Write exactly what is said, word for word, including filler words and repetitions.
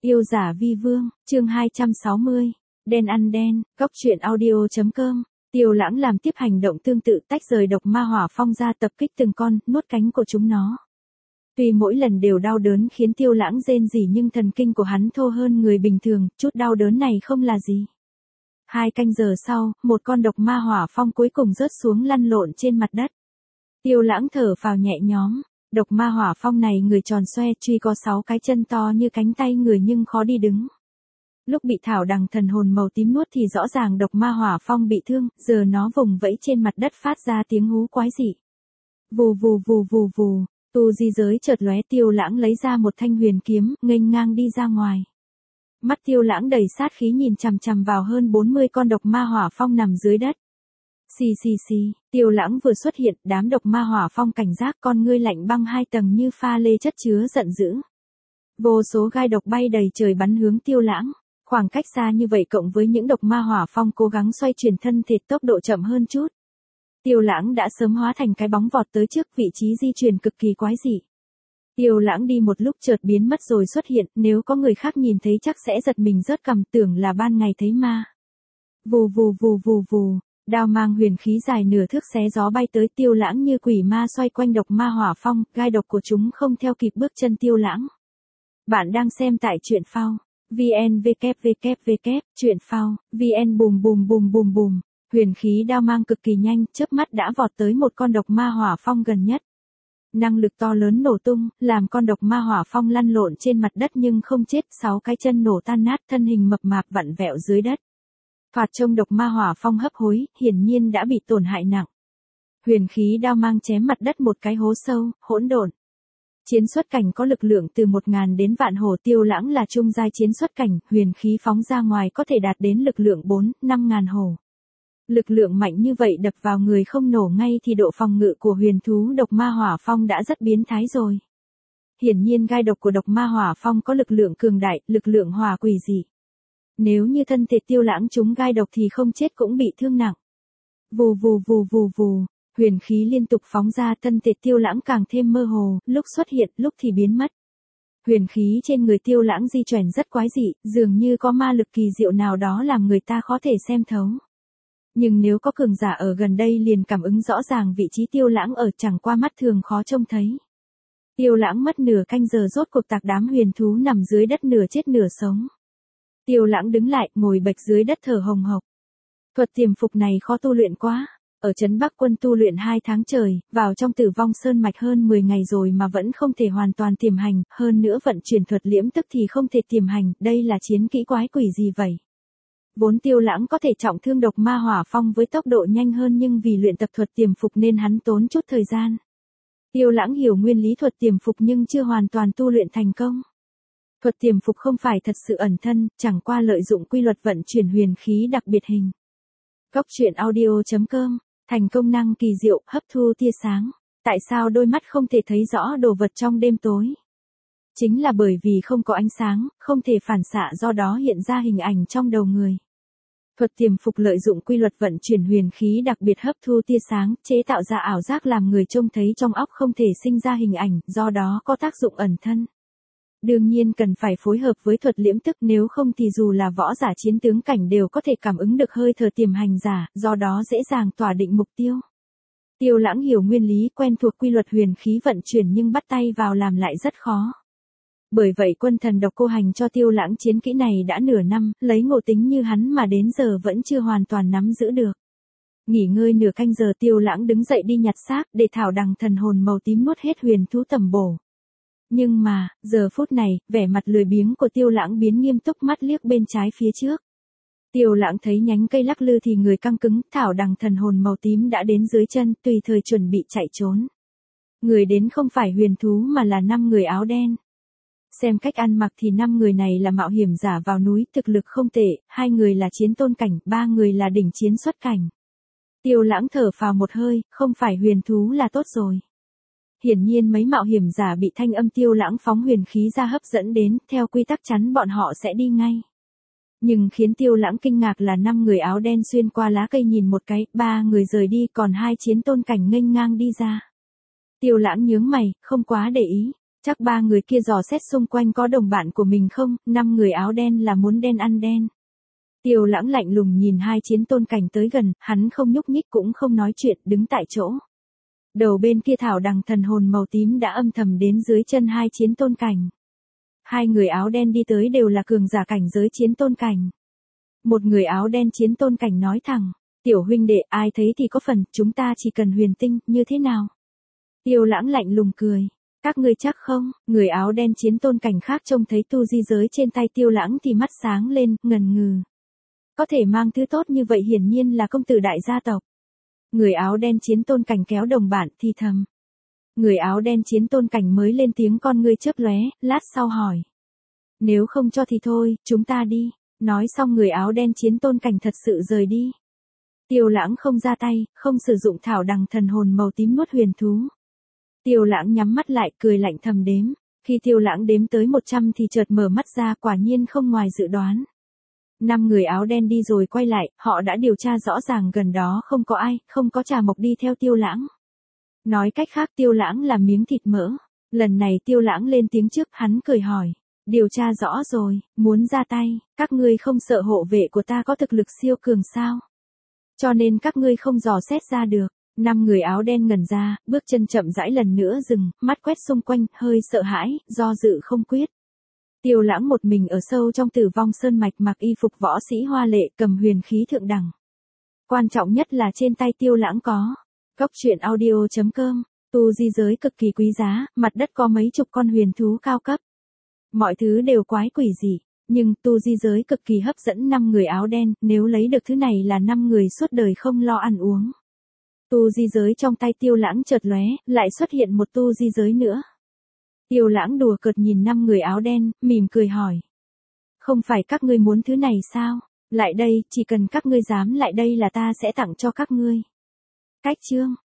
Yêu giả vi vương, chương hai trăm sáu mươi. Đen ăn đen, góc truyện audio.com. Tiêu Lãng làm tiếp hành động tương tự, tách rời độc ma hỏa phong ra, tập kích từng con, nuốt cánh của chúng nó. Tuy mỗi lần đều đau đớn khiến Tiêu Lãng rên rỉ, nhưng thần kinh của hắn thô hơn người bình thường, chút đau đớn này không là gì. Hai canh giờ sau, một con độc ma hỏa phong cuối cùng rớt xuống lăn lộn trên mặt đất. Tiêu Lãng thở phào nhẹ nhõm. Độc ma hỏa phong này người tròn xoe, truy có sáu cái chân to như cánh tay người nhưng khó đi đứng. Lúc bị thảo đằng thần hồn màu tím nuốt thì rõ ràng độc ma hỏa phong bị thương, giờ nó vùng vẫy trên mặt đất phát ra tiếng hú quái dị. Vù vù vù vù vù, tu di giới chợt lóe, Tiêu Lãng lấy ra một thanh huyền kiếm, nghênh ngang đi ra ngoài. Mắt Tiêu Lãng đầy sát khí nhìn chằm chằm vào hơn bốn mươi con độc ma hỏa phong nằm dưới đất. Xì xì xì, Tiêu Lãng vừa xuất hiện, đám độc ma hỏa phong cảnh giác, con ngươi lạnh băng hai tầng như pha lê chất chứa giận dữ. Vô số gai độc bay đầy trời bắn hướng Tiêu Lãng. Khoảng cách xa như vậy cộng với những độc ma hỏa phong cố gắng xoay chuyển thân thể, tốc độ chậm hơn chút. Tiêu Lãng đã sớm hóa thành cái bóng vọt tới trước, vị trí di chuyển cực kỳ quái dị. Tiêu Lãng đi một lúc chợt biến mất rồi xuất hiện, nếu có người khác nhìn thấy chắc sẽ giật mình rớt cằm, tưởng là ban ngày thấy ma. Vù vù vù vù vù. Đao mang huyền khí dài nửa thước xé gió bay tới, Tiêu Lãng như quỷ ma xoay quanh độc ma hỏa phong, gai độc của chúng không theo kịp bước chân Tiêu Lãng. Bạn đang xem tại truyện phao. vn www truyện phao vn bùm bùm bùm bùm bùm. Huyền khí đao mang cực kỳ nhanh, chớp mắt đã vọt tới một con độc ma hỏa phong gần nhất. Năng lực to lớn nổ tung, làm con độc ma hỏa phong lăn lộn trên mặt đất nhưng không chết, sáu cái chân nổ tan nát, thân hình mập mạp vặn vẹo dưới đất. Thoạt trông độc ma hỏa phong hấp hối, hiển nhiên đã bị tổn hại nặng. Huyền khí đao mang chém mặt đất một cái hố sâu, hỗn độn. Chiến xuất cảnh có lực lượng từ một ngàn đến vạn hổ, Tiêu Lãng là trung giai chiến xuất cảnh, huyền khí phóng ra ngoài có thể đạt đến lực lượng bốn, năm ngàn hổ. Lực lượng mạnh như vậy đập vào người không nổ ngay thì độ phòng ngự của huyền thú độc ma hỏa phong đã rất biến thái rồi. Hiển nhiên gai độc của độc ma hỏa phong có lực lượng cường đại, lực lượng hỏa quỷ dị. Nếu như thân thể Tiêu Lãng trúng gai độc thì không chết cũng bị thương nặng. Vù vù vù vù vù, huyền khí liên tục phóng ra, thân thể Tiêu Lãng càng thêm mơ hồ, lúc xuất hiện, lúc thì biến mất. Huyền khí trên người Tiêu Lãng di chuyển rất quái dị, dường như có ma lực kỳ diệu nào đó làm người ta khó thể xem thấu. Nhưng nếu có cường giả ở gần đây liền cảm ứng rõ ràng vị trí Tiêu Lãng ở, chẳng qua mắt thường khó trông thấy. Tiêu Lãng mất nửa canh giờ rốt cuộc tạc đám huyền thú nằm dưới đất nửa chết nửa sống. Tiêu Lãng đứng lại, ngồi bệt dưới đất thở hồng hộc. Thuật tiềm phục này khó tu luyện quá. Ở trấn Bắc Quân tu luyện hai tháng trời, vào trong Tử Vong Sơn mạch hơn mười ngày rồi mà vẫn không thể hoàn toàn tiềm hành, hơn nữa vận chuyển thuật liễm tức thì không thể tiềm hành, đây là chiến kỹ quái quỷ gì vậy? Vốn Tiêu Lãng có thể trọng thương độc ma hỏa phong với tốc độ nhanh hơn, nhưng vì luyện tập thuật tiềm phục nên hắn tốn chút thời gian. Tiêu Lãng hiểu nguyên lý thuật tiềm phục nhưng chưa hoàn toàn tu luyện thành công. Thuật tiềm phục không phải thật sự ẩn thân, chẳng qua lợi dụng quy luật vận chuyển huyền khí đặc biệt hình. Góc truyện audio.com, thành công năng kỳ diệu, hấp thu tia sáng. Tại sao đôi mắt không thể thấy rõ đồ vật trong đêm tối? Chính là bởi vì không có ánh sáng, không thể phản xạ, do đó hiện ra hình ảnh trong đầu người. Thuật tiềm phục lợi dụng quy luật vận chuyển huyền khí đặc biệt hấp thu tia sáng, chế tạo ra ảo giác làm người trông thấy trong óc không thể sinh ra hình ảnh, do đó có tác dụng ẩn thân. Đương nhiên cần phải phối hợp với thuật liễm tức, nếu không thì dù là võ giả chiến tướng cảnh đều có thể cảm ứng được hơi thở tiềm hành giả, do đó dễ dàng tỏa định mục tiêu. Tiêu Lãng hiểu nguyên lý, quen thuộc quy luật huyền khí vận chuyển nhưng bắt tay vào làm lại rất khó. Bởi vậy quân thần độc cô hành cho Tiêu Lãng chiến kỹ này đã nửa năm, lấy ngộ tính như hắn mà đến giờ vẫn chưa hoàn toàn nắm giữ được. Nghỉ ngơi nửa canh giờ, Tiêu Lãng đứng dậy đi nhặt xác để thảo đằng thần hồn màu tím nuốt hết huyền thú tầm bổ. Nhưng mà, giờ phút này, vẻ mặt lười biếng của Tiêu Lãng biến nghiêm túc, mắt liếc bên trái phía trước. Tiêu Lãng thấy nhánh cây lắc lư thì người căng cứng, thảo đằng thần hồn màu tím đã đến dưới chân, tùy thời chuẩn bị chạy trốn. Người đến không phải huyền thú mà là năm người áo đen. Xem cách ăn mặc thì năm người này là mạo hiểm giả vào núi, thực lực không tệ, hai người là chiến tôn cảnh, ba người là đỉnh chiến xuất cảnh. Tiêu Lãng thở phào một hơi, không phải huyền thú là tốt rồi. Hiển nhiên mấy mạo hiểm giả bị thanh âm Tiêu Lãng phóng huyền khí ra hấp dẫn đến, theo quy tắc chắn bọn họ sẽ đi ngay. Nhưng khiến Tiêu Lãng kinh ngạc là năm người áo đen xuyên qua lá cây nhìn một cái, ba người rời đi, còn hai chiến tôn cảnh nghênh ngang đi ra. Tiêu Lãng nhướng mày, không quá để ý. Chắc ba người kia dò xét xung quanh có đồng bạn của mình không, năm người áo đen là muốn đen ăn đen. Tiêu Lãng lạnh lùng nhìn hai chiến tôn cảnh tới gần, hắn không nhúc nhích cũng không nói chuyện, đứng tại chỗ. Đầu bên kia thảo đằng thần hồn màu tím đã âm thầm đến dưới chân hai chiến tôn cảnh. Hai người áo đen đi tới đều là cường giả cảnh giới chiến tôn cảnh. Một người áo đen chiến tôn cảnh nói thẳng, tiểu huynh đệ ai thấy thì có phần, chúng ta chỉ cần huyền tinh, như thế nào? Tiêu Lãng lạnh lùng cười, các ngươi chắc không? Người áo đen chiến tôn cảnh khác trông thấy tu di giới trên tay Tiêu Lãng thì mắt sáng lên, ngần ngừ. Có thể mang thứ tốt như vậy hiển nhiên là công tử đại gia tộc. Người áo đen chiến tôn cảnh kéo đồng bạn thì thầm. Người áo đen chiến tôn cảnh mới lên tiếng con ngươi chớp lóe, lát sau hỏi. Nếu không cho thì thôi, chúng ta đi. Nói xong người áo đen chiến tôn cảnh thật sự rời đi. Tiêu Lãng không ra tay, không sử dụng thảo đằng thần hồn màu tím nuốt huyền thú. Tiêu Lãng nhắm mắt lại cười lạnh thầm đếm. Khi Tiêu Lãng đếm tới một trăm thì chợt mở mắt ra, quả nhiên không ngoài dự đoán. Năm người áo đen đi rồi quay lại, họ đã điều tra rõ ràng gần đó không có ai, không có Trà Mộc đi theo Tiêu Lãng. Nói cách khác Tiêu Lãng là miếng thịt mỡ. Lần này Tiêu Lãng lên tiếng trước, hắn cười hỏi. Điều tra rõ rồi, muốn ra tay, các ngươi không sợ hộ vệ của ta có thực lực siêu cường sao? Cho nên các ngươi không dò xét ra được. Năm người áo đen ngẩn ra, bước chân chậm rãi lần nữa dừng, mắt quét xung quanh, hơi sợ hãi, do dự không quyết. Tiêu Lãng một mình ở sâu trong Tử Vong Sơn mạch, mặc y phục võ sĩ hoa lệ, cầm huyền khí thượng đẳng. Quan trọng nhất là trên tay Tiêu Lãng có Cốc truyện audio chấm com, tu di giới cực kỳ quý giá, mặt đất có mấy chục con huyền thú cao cấp. Mọi thứ đều quái quỷ dị, nhưng tu di giới cực kỳ hấp dẫn năm người áo đen, nếu lấy được thứ này là năm người suốt đời không lo ăn uống. Tu di giới trong tay Tiêu Lãng chợt lóe, lại xuất hiện một tu di giới nữa. Tiêu Lãng đùa cợt nhìn năm người áo đen, mỉm cười hỏi. Không phải các ngươi muốn thứ này sao? Lại đây, chỉ cần các ngươi dám lại đây là ta sẽ tặng cho các ngươi. Cách chương